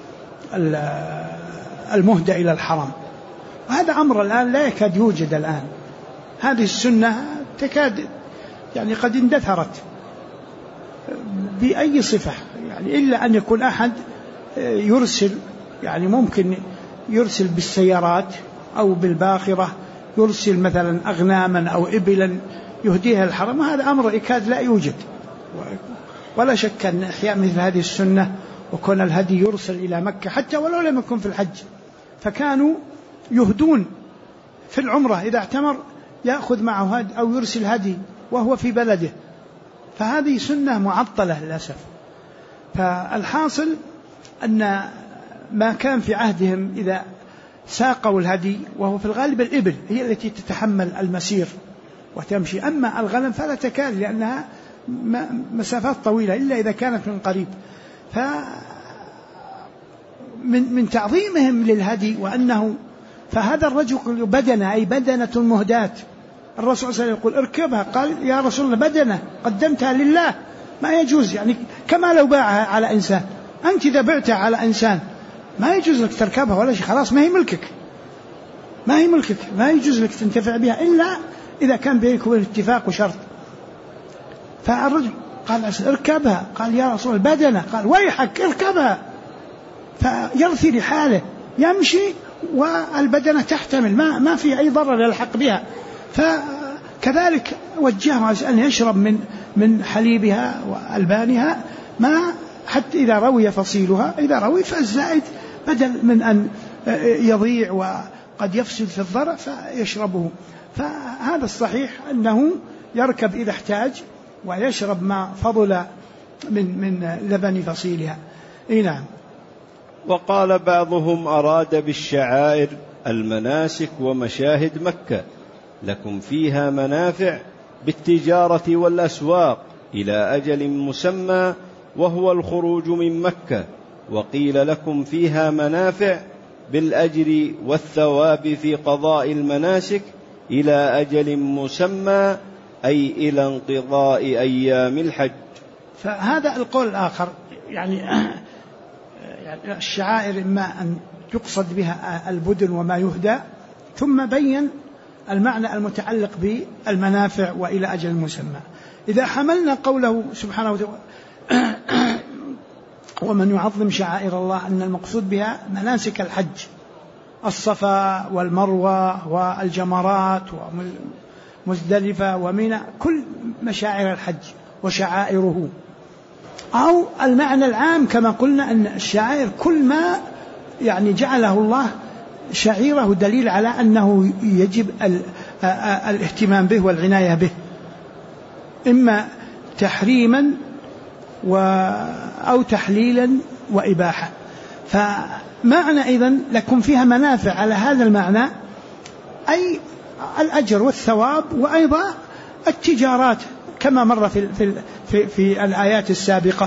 المهدى إلى الحرم، وهذا أمر الآن لا يكاد يوجد الآن. هذه السنة تكاد يعني قد اندثرت، بأي صفة، يعني إلا أن يكون أحد يرسل، يعني ممكن يرسل بالسيارات أو بالباخرة، يرسل مثلا أغناما أو إبلا يهديها الحرم، وهذا أمر يكاد لا يوجد. ولا شك أن إحياء مثل هذه السنة وكون الهدي يرسل إلى مكة حتى ولو لم يكن في الحج، فكانوا يهدون في العمرة إذا اعتمر يأخذ معه هدي أو يرسل هدي وهو في بلده، فهذه سنة معطلة للأسف. فالحاصل أن ما كان في عهدهم إذا ساقوا الهدي، وهو في الغالب الإبل هي التي تتحمل المسير وتمشي، أما الغنم فلا تكاد لأنها مسافات طويلة إلا إذا كانت من قريب. من تعظيمهم للهدي وأنه، فهذا الرجل بدنة أي بدنة مهداة، الرسول صلى الله عليه وسلم يقول اركبها، قال يا رسول الله بدنة قدمتها لله، ما يجوز، يعني كما لو باعها على إنسان، أنت إذا بعتها على إنسان ما يجوز لك تركبها ولا شيء، خلاص ما هي ملكك، ما يجوز لك تنتفع بها إلا إذا كان بينك وبين اتفاق وشرط. فالرجل قال اركبها، قال يا رسول الله بدنة، قال ويحك اركبها، فيرثي لحاله يمشي والبدنة تحتمل، ما في أي ضرر يلحق بها. فكذلك وجهه أن يشرب من حليبها وألبانها ما، حتى إذا روي فصيلها، إذا روي فالزائد بدل من أن يضيع وقد يفسد في الضرع فيشربه. فهذا الصحيح أنه يركب إذا احتاج ويشرب ما فضل من لبن فصيلها. نعم. وقال بعضهم أراد بالشعائر المناسك ومشاهد مكة، لكم فيها منافع بالتجارة والأسواق إلى أجل مسمى وهو الخروج من مكة، وقيل لكم فيها منافع بالأجر والثواب في قضاء المناسك إلى أجل مسمى أي إلى انقضاء أيام الحج. فهذا القول الآخر، يعني الشعائر إما أن يقصد بها البدن وما يهدى، ثم بين المعنى المتعلق بالمنافع وإلى أجل مسمى. إذا حملنا قوله سبحانه وتعالى ومن يعظم شعائر الله، أن المقصود بها مناسك الحج، الصفا والمروة والجمرات ومزدلفة ومنى، كل مشاعر الحج وشعائره، أو المعنى العام كما قلنا أن الشعائر كل ما يعني جعله الله شعيره دليل على أنه يجب الاهتمام به والعناية به، إما تحريما أو تحليلا وإباحة. فمعنى إذن لكم فيها منافع على هذا المعنى أي الأجر والثواب، وأيضا التجارات كما مر في الآيات السابقة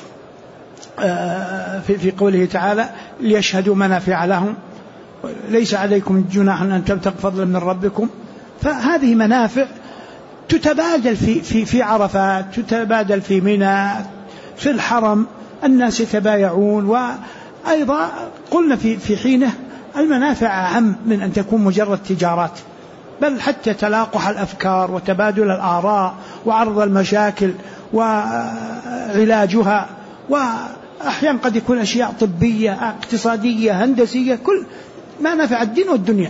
في قوله تعالى ليشهدوا منافع لهم ليس عليكم جناح أن تبتغوا فضلا من ربكم. فهذه منافع تتبادل في عرفات، تتبادل في منى، في الحرم الناس يتبايعون. وأيضا قلنا في حينه المنافع أهم من أن تكون مجرد تجارات، بل حتى تلاقح الأفكار وتبادل الآراء وعرض المشاكل وعلاجها، وأحيانا قد يكون أشياء طبية اقتصادية هندسية، كل ما نفع الدين والدنيا.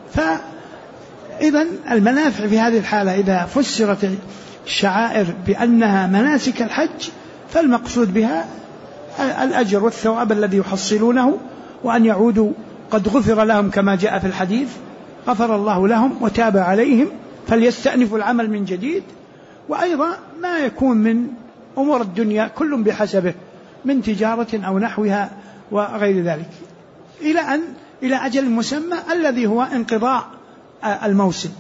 فإذا المنافع في هذه الحالة إذا فسرت الشعائر بأنها مناسك الحج فالمقصود بها الأجر والثواب الذي يحصلونه، وأن يعودوا قد غفر لهم كما جاء في الحديث غفر الله لهم وتاب عليهم فليستأنفوا العمل من جديد. وأيضا ما يكون من أمور الدنيا كل بحسبه من تجارة أو نحوها وغير ذلك، إلى أجل مسمى الذي هو انقضاء الموسم.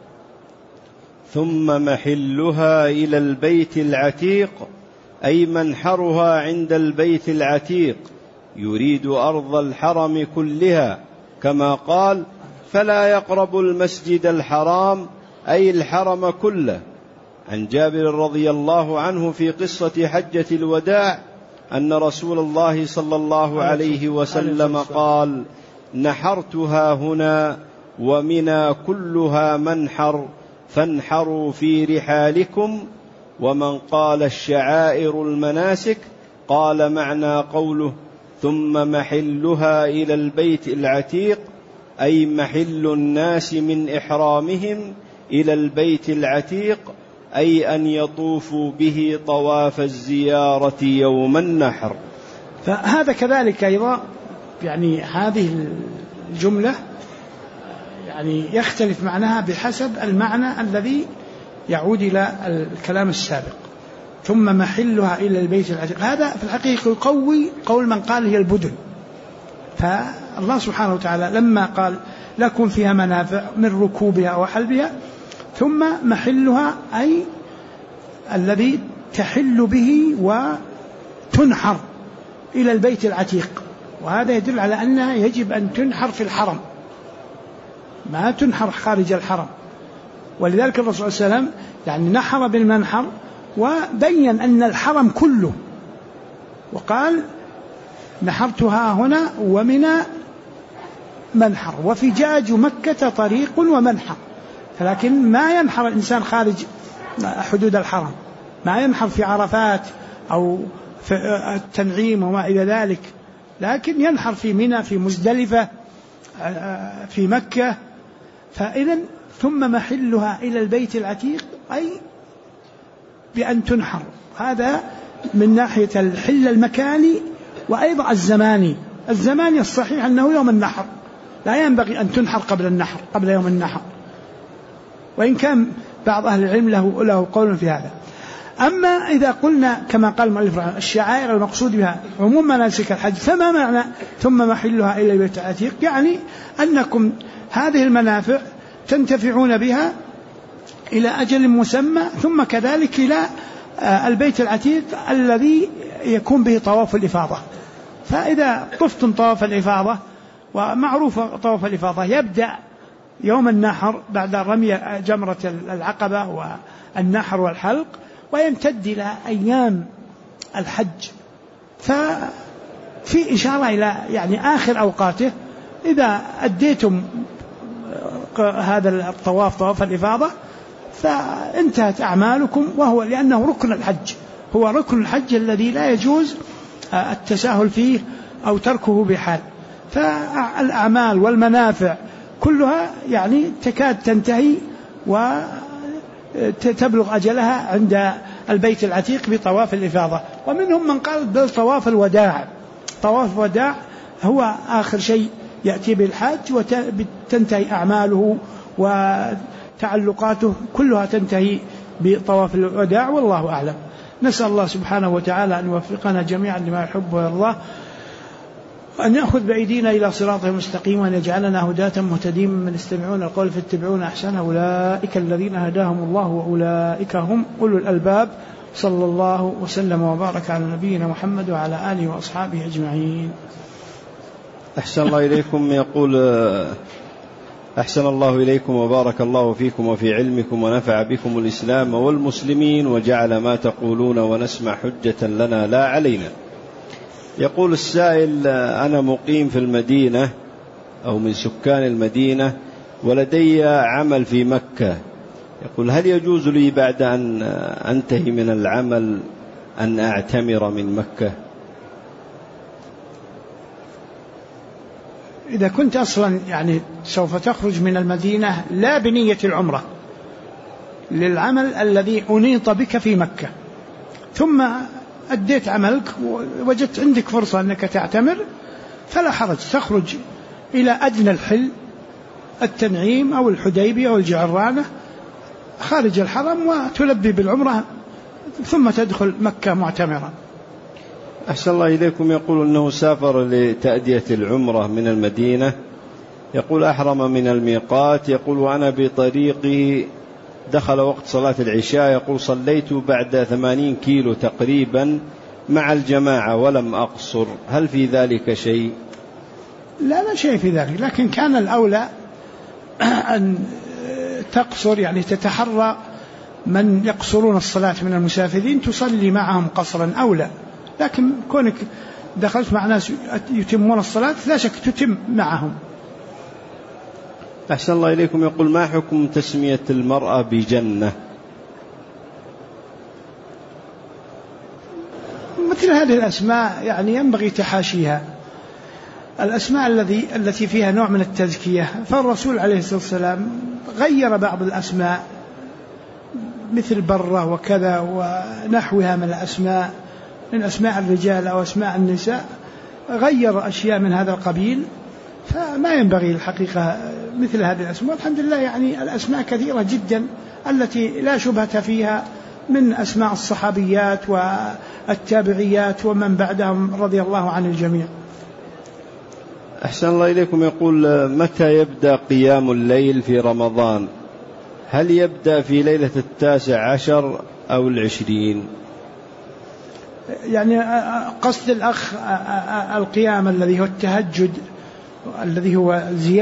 ثم محلها إلى البيت العتيق أي منحرها عند البيت العتيق، يريد أرض الحرم كلها، كما قال فلا يقرب المسجد الحرام أي الحرم كله. عن جابر رضي الله عنه في قصة حجة الوداع أن رسول الله صلى الله عليه وسلم قال نحرتها هنا ومنى كلها منحر فانحروا في رحالكم، ومن قال الشعائر المناسك قال معنى قوله ثم محلها إلى البيت العتيق أي محل الناس من إحرامهم إلى البيت العتيق، أي أن يطوفوا به طواف الزيارة يوم النحر. فهذا كذلك أيضا يعني هذه الجملة يعني يختلف معناها بحسب المعنى الذي يعود إلى الكلام السابق. ثم محلها إلى البيت العتيق، هذا في الحقيقة يقوي قول من قال هي البدن. فالله سبحانه وتعالى لما قال لكم فيها منافع من ركوبها وحلبها، ثم محلها أي الذي تحل به وتنحر إلى البيت العتيق، وهذا يدل على أنها يجب أن تنحر في الحرم، ما تنحر خارج الحرم. ولذلك الرسول صلى الله عليه وسلم يعني نحر بالمنحر وبين أن الحرم كله، وقال نحرتها هنا ومن منحر وفجاج مكة طريق ومنحر، لكن ما ينحر الإنسان خارج حدود الحرم، ما ينحر في عرفات أو في التنعيم وما إلى ذلك، لكن ينحر في منى، في مزدلفة، في مكة. فإذن ثم محلها إلى البيت العتيق أي بأن تنحر، هذا من ناحية الحل المكاني وأيضا الزماني. الزماني الصحيح أنه يوم النحر، لا ينبغي أن تنحر قبل النحر، قبل يوم النحر، وإن كان بعض أهل العلم له قول في هذا. أما إذا قلنا كما قال المؤلف الشعائر المقصود بها عموم مناسك الحج، فما معنى ثم محلها إلى البيت العتيق؟ يعني أنكم هذه المنافع تنتفعون بها إلى أجل مسمى، ثم كذلك إلى البيت العتيق الذي يكون به طواف الإفاضة. فإذا طفتم طواف الإفاضة، ومعروف طواف الإفاضة يبدأ يوم النحر بعد رمي جمرة العقبة والنحر والحلق، ويمتد إلى أيام الحج. ففي إشارة إلى يعني آخر أوقاته، إذا أديتم هذا الطواف طواف الإفاضة فانتهت أعمالكم، وهو لأنه ركن الحج، هو ركن الحج الذي لا يجوز التساهل فيه أو تركه بحال. فالأعمال والمنافع كلها يعني تكاد تنتهي وتبلغ أجلها عند البيت العتيق بطواف الإفاضة. ومنهم من قال بل طواف الوداع، طواف الوداع هو آخر شيء يأتي بالحاج، وتنتهي أعماله وتعلقاته كلها تنتهي بطواف الوداع، والله أعلم. نسأل الله سبحانه وتعالى أن يوفقنا جميعا لما يحب ويرضاه، وأن يأخذ بأيدينا إلى صراطه المستقيم، وأن يجعلنا هداة مهتدين من يستمعون القول فاتبعون أحسنه، أولئك الذين هداهم الله وأولئك هم أولو الألباب. صلى الله وسلم وبارك على نبينا محمد وعلى آله وأصحابه أجمعين. أحسن الله إليكم. يقول أحسن الله إليكم وبارك الله فيكم وفي علمكم ونفع بكم الإسلام والمسلمين، وجعل ما تقولون ونسمع حجة لنا لا علينا. يقول السائل أنا مقيم في المدينة أو من سكان المدينة ولدي عمل في مكة، يقول هل يجوز لي بعد أن أنتهي من العمل أن أعتمر من مكة؟ إذا كنت أصلا يعني سوف تخرج من المدينة لا بنية العمرة للعمل الذي أنيط بك في مكة، ثم أديت عملك ووجدت عندك فرصة أنك تعتمر، فلا حرج، تخرج إلى أدنى الحل التنعيم أو الحديبية أو الجعرانة خارج الحرم وتلبي بالعمرة ثم تدخل مكة معتمرا. أحسن الله إليكم. يقول أنه سافر لتأدية العمرة من المدينة، يقول أحرم من الميقات، يقول وأنا بطريقي دخل وقت صلاة العشاء، يقول صليت بعد 80 كيلو تقريبا مع الجماعة ولم أقصر، هل في ذلك شيء؟ لا شيء في ذلك، لكن كان الأولى أن تقصر، يعني تتحرى من يقصرون الصلاة من المسافرين تصلي معهم قصرا أولى، لكن كونك دخلت مع ناس يتمون الصلاة لا شك تتم معهم. أحسن الله إليكم. يقول ما حكم تسمية المرأة بجنة؟ ومثل هذه الأسماء يعني ينبغي تحاشيها. الأسماء التي فيها نوع من التزكية، فالرسول عليه الصلاة والسلام غير بعض الأسماء مثل برة وكذا ونحوها من الأسماء، من أسماء الرجال أو أسماء النساء، غير أشياء من هذا القبيل، فما ينبغي الحقيقة مثل هذه الأسماء. الحمد لله يعني الأسماء كثيرة جدا التي لا شبهة فيها، من أسماء الصحابيات والتابعيات ومن بعدهم رضي الله عن الجميع. أحسن الله إليكم. يقول: متى يبدأ قيام الليل في رمضان؟ هل يبدأ في ليلة 19 أو 20؟ يعني قصد الأخ القيام الذي هو التهجد، الذي هو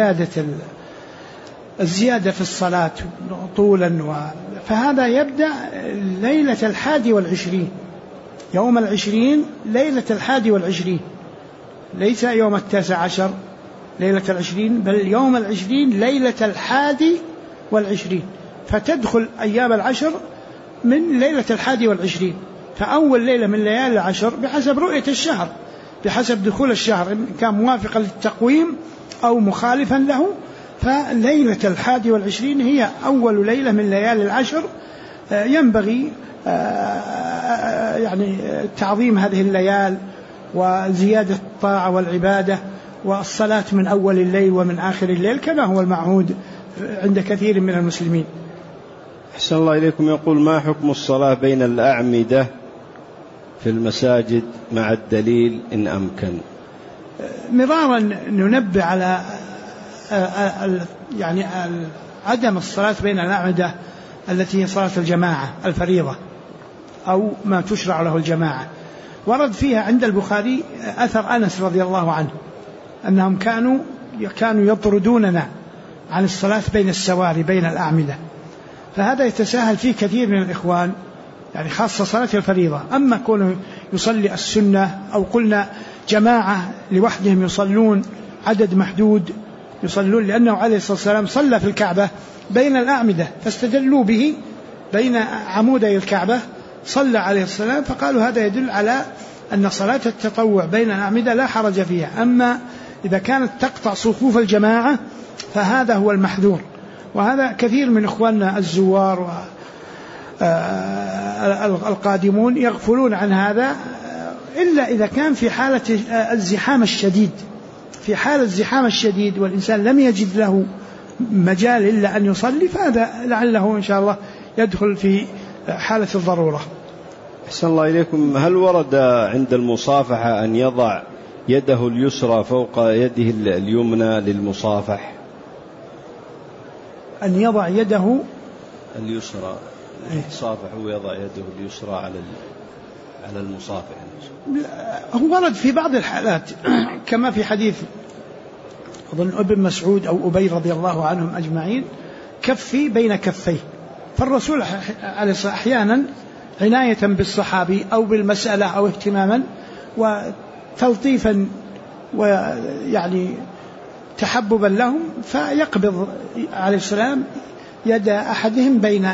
الزيادة في الصلاة طولا، فهذا يبدأ ليلة 21، يوم 20 ليلة 21، ليس يوم 19 ليلة 20، بل يوم 20 ليلة 21، فتدخل أيام العشر من ليلة 21. فأول ليلة من ليالي العشر بحسب رؤية الشهر، بحسب دخول الشهر، إن كان موافقا للتقويم أو مخالفا له، فليلة 21 هي أول ليلة من ليالي العشر. ينبغي يعني تعظيم هذه الليال وزيادة الطاعة والعبادة والصلاة من أول الليل ومن آخر الليل كما هو المعهود عند كثير من المسلمين. أحسن الله إليكم. يقول: ما حكم الصلاة بين الأعمدة في المساجد مع الدليل إن أمكن؟ مرارا ننبه على يعني عدم الصلاة بين الأعمدة التي هي صلاة الجماعة الفريضة أو ما تشرع له الجماعة. ورد فيها عند البخاري أثر أنس رضي الله عنه أنهم كانوا يطردوننا عن الصلاة بين السواري بين الأعمدة، فهذا يتساهل فيه كثير من الإخوان، يعني خاصة صلاة الفريضة. أما كونه يصلي السنة أو قلنا جماعة لوحدهم يصلون عدد محدود يصلون، لأنه عليه الصلاة والسلام صلى في الكعبة بين الأعمدة فاستدلوا به بين عمودي الكعبة صلى عليه السلام، فقالوا هذا يدل على أن صلاة التطوع بين الأعمدة لا حرج فيها. أما إذا كانت تقطع صفوف الجماعة فهذا هو المحذور، وهذا كثير من إخواننا الزوار والقادمون يغفلون عن هذا، إلا إذا كان في حالة الزحام الشديد، في حال الزحام الشديد والإنسان لم يجد له مجال إلا أن يصلي، فهذا لعله إن شاء الله يدخل في حالة الضرورة. أحسن الله إليكم. هل ورد عند المصافحة أن يضع يده اليسرى فوق يده اليمنى للمصافح؟ أن يضع يده اليسرى صافح ويضع يده اليسرى على المصافح؟ هو ورد في بعض الحالات كما في حديث أظن ابن مسعود أو أبي رضي الله عنهم أجمعين: كفي بين كفيه. فالرسول أحيانا عناية بالصحابي أو بالمسألة أو اهتماما وتلطيفا ويعني تحببا لهم، فيقبض عليه السلام يد أحدهم بين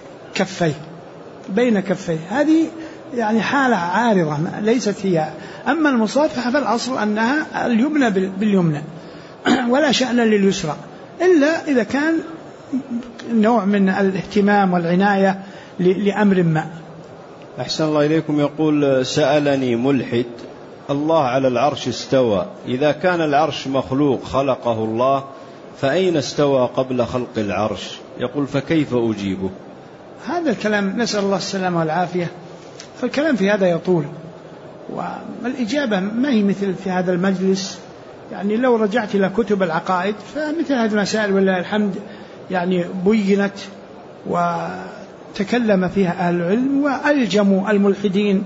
كفيه. هذه يعني حالة عارضة ليست هي. أما المصافحة فالأصل أنها اليمنى باليمنى ولا شأن لليسرى، إلا إذا كان نوع من الاهتمام والعناية لأمر ما. أحسن الله إليكم. يقول: سألني ملحد: الله على العرش استوى، إذا كان العرش مخلوق خلقه الله فأين استوى قبل خلق العرش؟ يقول: فكيف أجيبه؟ هذا الكلام نسأل الله السلامة والعافية، فالكلام في هذا يطول، والإجابة ما هي مثل في هذا المجلس. يعني لو رجعت إلى كتب العقائد فمثل هذه المسائل ولله الحمد يعني بينت وتكلم فيها أهل العلم وألجموا الملحدين،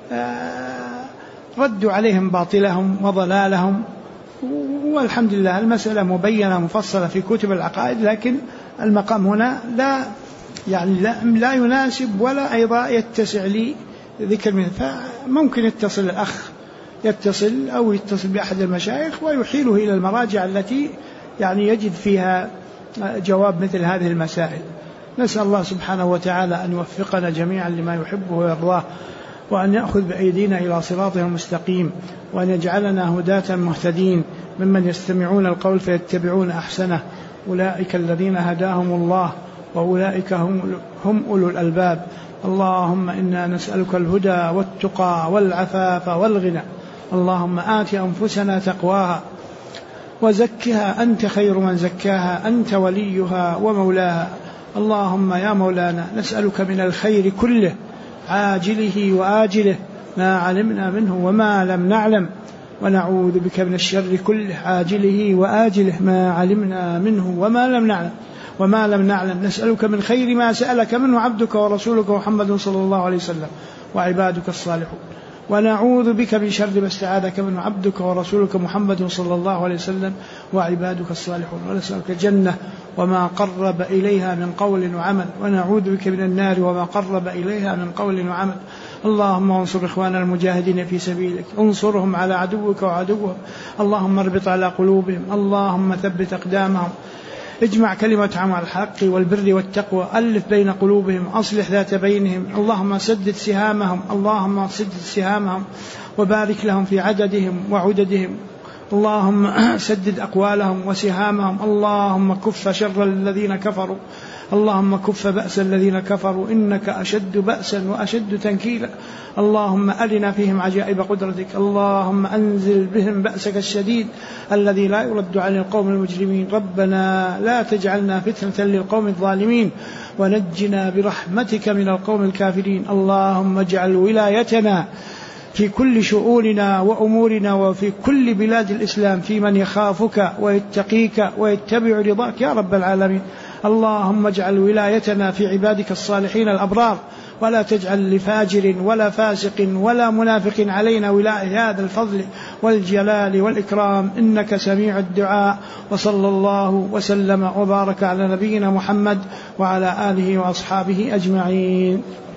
ردوا عليهم باطلهم وضلالهم، والحمد لله المسألة مبينة مفصلة في كتب العقائد. لكن المقام هنا لا يناسب ولا أيضا يتسع لي ذكر منه، فممكن يتصل الأخ أو يتصل بأحد المشايخ ويحيله إلى المراجع التي يعني يجد فيها جواب مثل هذه المسائل. نسأل الله سبحانه وتعالى أن يوفقنا جميعا لما يحبه ويرضاه، وأن يأخذ بأيدينا إلى صراطه المستقيم، وأن يجعلنا هداة مهتدين ممن يستمعون القول فيتبعون أحسنه. أولئك الذين هداهم الله وأولئك هم أولو الألباب. اللهم إنا نسألك الهدى والتقى والعفاف والغنى. اللهم آت أنفسنا تقواها وزكها أنت خير من زكاها، أنت وليها ومولاها. اللهم يا مولانا نسألك من الخير كله عاجله وآجله ما علمنا منه وما لم نعلم، ونعوذ بك من الشر كله عاجله وآجله ما علمنا منه وما لم نعلم. نسألك من خير ما سألك منه عبدك ورسولك محمد صلى الله عليه وسلم وعبادك الصالحون، ونعوذ بك من شر ما استعاذك منه عبدك ورسولك محمد صلى الله عليه وسلم وعبادك الصالحون. ونسألك الجنة وما قرب إليها من قول وعمل، ونعوذ بك من النار وما قرب إليها من قول وعمل. اللهم انصر إخواننا المجاهدين في سبيلك، انصرهم على عدوك وعدوهم. اللهم اربط على قلوبهم، اللهم ثبت أقدامهم، اجمع كلمتهم على الحق والبر والتقوى، ألف بين قلوبهم، أصلح ذات بينهم. اللهم سدد سهامهم وبارك لهم في عددهم وعددهم. اللهم سدد أقوالهم وسهامهم. اللهم كف شر الذين كفروا، اللهم كف بأس الذين كفروا، إنك أشد بأسا وأشد تنكيلا. اللهم أرنا فيهم عجائب قدرتك. اللهم أنزل بهم بأسك الشديد الذي لا يرد عن القوم المجرمين. ربنا لا تجعلنا فتنة للقوم الظالمين، ونجنا برحمتك من القوم الكافرين. اللهم اجعل ولايتنا في كل شؤوننا وأمورنا وفي كل بلاد الإسلام في من يخافك ويتقيك ويتبع رضاك يا رب العالمين. اللهم اجعل ولايتنا في عبادك الصالحين الأبرار، ولا تجعل لفاجر ولا فاسق ولا منافق علينا ولاية هذا الفضل والجلال والإكرام، إنك سميع الدعاء. وصلى الله وسلم وبارك على نبينا محمد وعلى آله وأصحابه أجمعين.